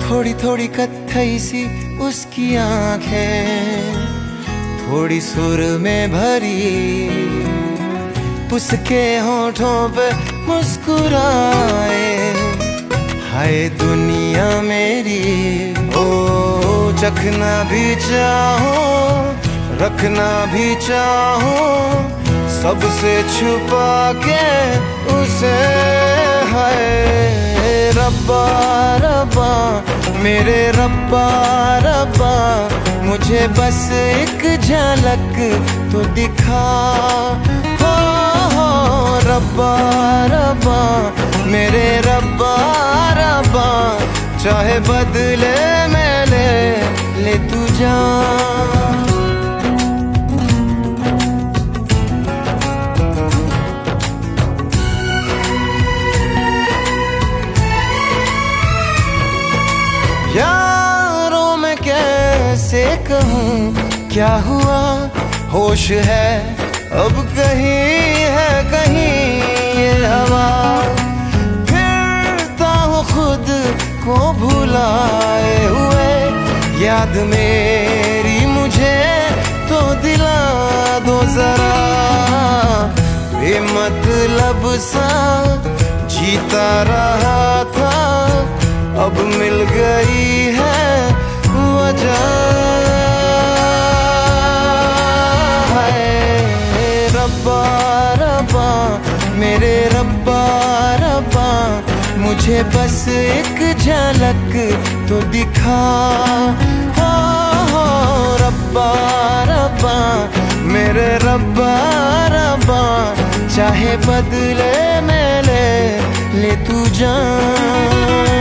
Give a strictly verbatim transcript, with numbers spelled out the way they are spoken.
थोड़ी थोड़ी कत्थई सी उसकी आंखें, थोड़ी सुर में भरी, उसके होठों पे मुस्कुराए। हाय दुनिया मेरी, ओ चखना भी चाहो, रखना भी चाहो, सबसे छुपा के उसे। हाय रब्बा रब्बा मेरे रब्बा रब्बा, मुझे बस एक झलक तो दिखा। हो हो रब्बा रब्बा मेरे रब्बा रब्बा, चाहे बदले में ले ले तू जान। यारों में कैसे कहूँ क्या हुआ, होश है अब कहीं है कहीं ये हवा। फिरता हूँ खुद को भुलाए हुए, याद मेरी मुझे तो दिला दो जरा। बेमतलब सा जीता रहा था, अब मिल गई है वजह। है रब्बा रब्बा मेरे रब्बा रब्बा, मुझे बस एक झलक तो दिखा। हो हो रब्बा रब्बा मेरे रब्बा रब्बा, चाहे बदले में ले ले तू जान।